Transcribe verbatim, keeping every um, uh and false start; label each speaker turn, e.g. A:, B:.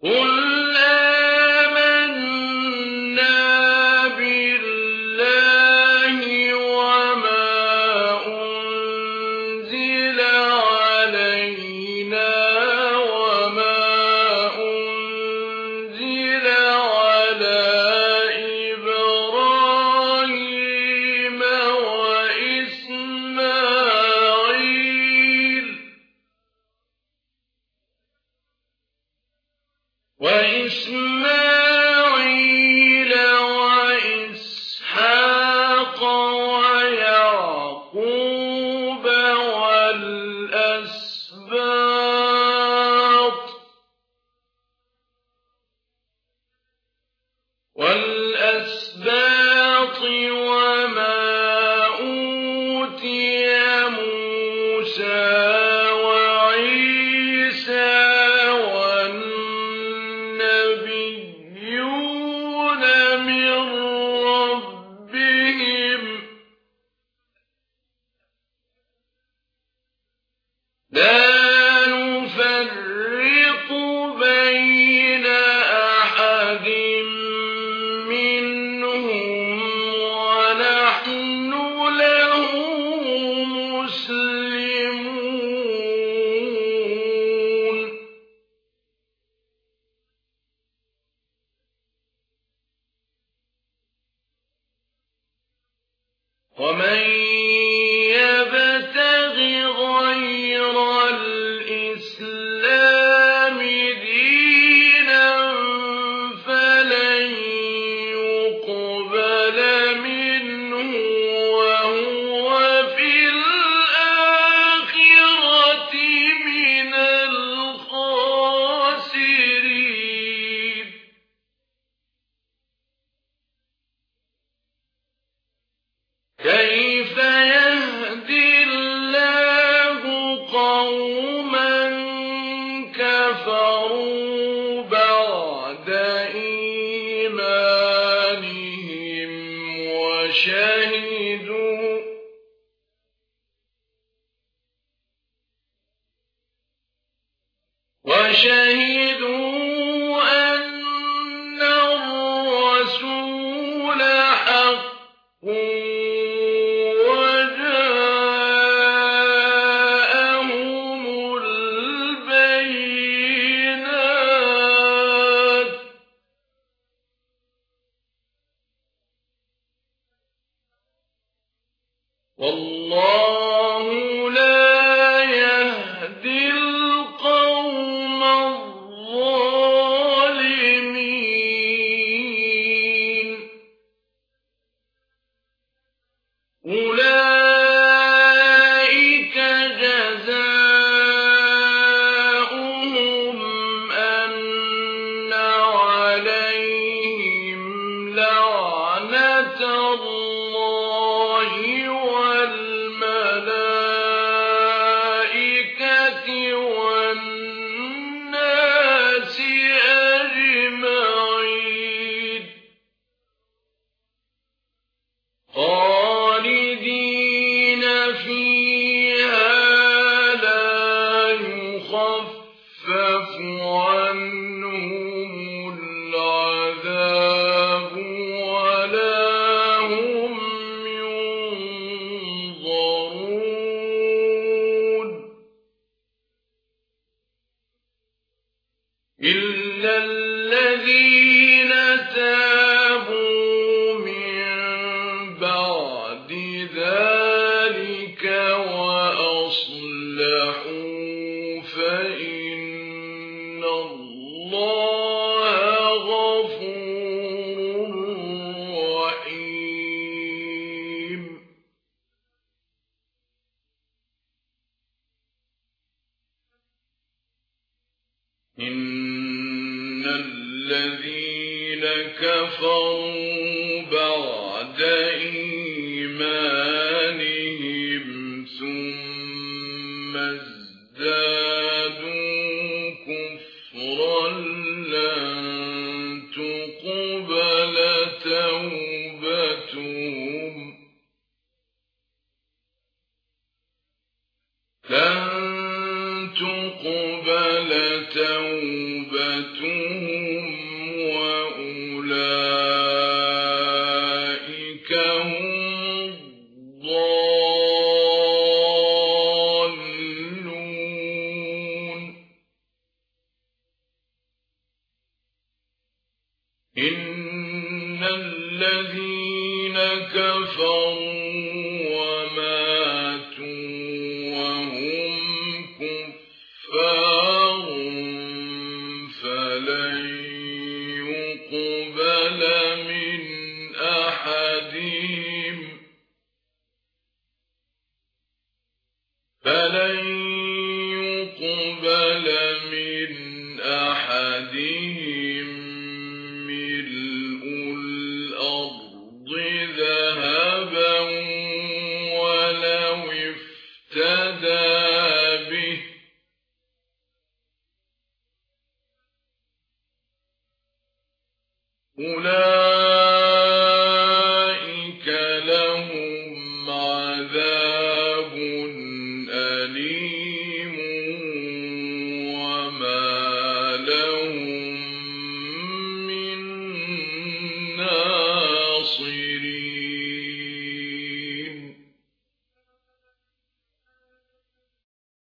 A: قُلْ آمَنَّا بِاللَّهِ وَمَا أُنزِلَ عَلَيْنَا وَمَا أُنزِلَ عَلَىٰ إِبْرَاهِيمَ وَإِسْمَاعِيلَ وَإِسْمَاعِيلَ وَإِسْحَاقَ وَيَعْقُوبَ وَالْأَسْبَاطِ وَالْأَسْبَاطِ وَمَا أُوتِيَ مُوسَىٰ وَعِيسَىٰ وَالنَّبِيُّونَ مِن رَّبِّهِمْ ۖ لَا نُفَرِّقُ بَيْنَ أَحَدٍ مِّنْهُمْ وَنَحْنُ لَهُ مُسْلِمُونَ وَمَن يَبْتَغِ غَيْرَ الْإِسْلَامِ دِينًا فَلَن يُقْبَلَ مِنْهُ وَهُوَ فِي الْآخِرَةِ مِنَ الْخَاسِرِينَ كَيْفَ يَهْدِي اللَّهُ قَوْمًا كَفَرُوا بَعْدَ إِيمَانِهِمْ وَشَهِدُوا وَشَهِدُوا أَنَّ الرَّسُولَ حَقٌّ وَجَاءَهُمُ الْبَيِّنَاتُ ۚ وَاللَّهُ لَا يَهْدِي الْقَوْمَ الظَّالِمِينَ أُولَٰئِكَ جَزَاؤُهُمْ أَنَّ عَلَيْهِمْ لَعْنَةَ اللَّهِ وَالْمَلَائِكَةِ وَالنَّاسِ أَجْمَعِينَ خَالِدِينَ فِيهَا لَا يُخَفَّفُ عَنْهُمُ الْعَذَابُ وَلَا هُمْ يُنظَرُونَ إِلَّا الَّذِينَ تَابُوا مِن بَعْدِ ذَٰلِكَ وَأَصْلَحُوا فَإِنَّ اللَّهَ غَفُورٌ رَّحِيمٌ إِنَّ الَّذِينَ كَفَرُوا بَعْدَ إِيمَانِهِمْ ثُمَّ ازْدَادُوا كُفْرًا لَّن تُقْبَلَ تَوْبَتُهُمْ لَن تُقْبَلَ تَوْبَتُهُم أمتهم وأولئك هم الضالون. إن الذين كفروا وماتوا وهم كفار فلن يقبل من أحدهم فلن يقبل من أحدهم ملء الأرض ذهبا ولو افتدى به أولئك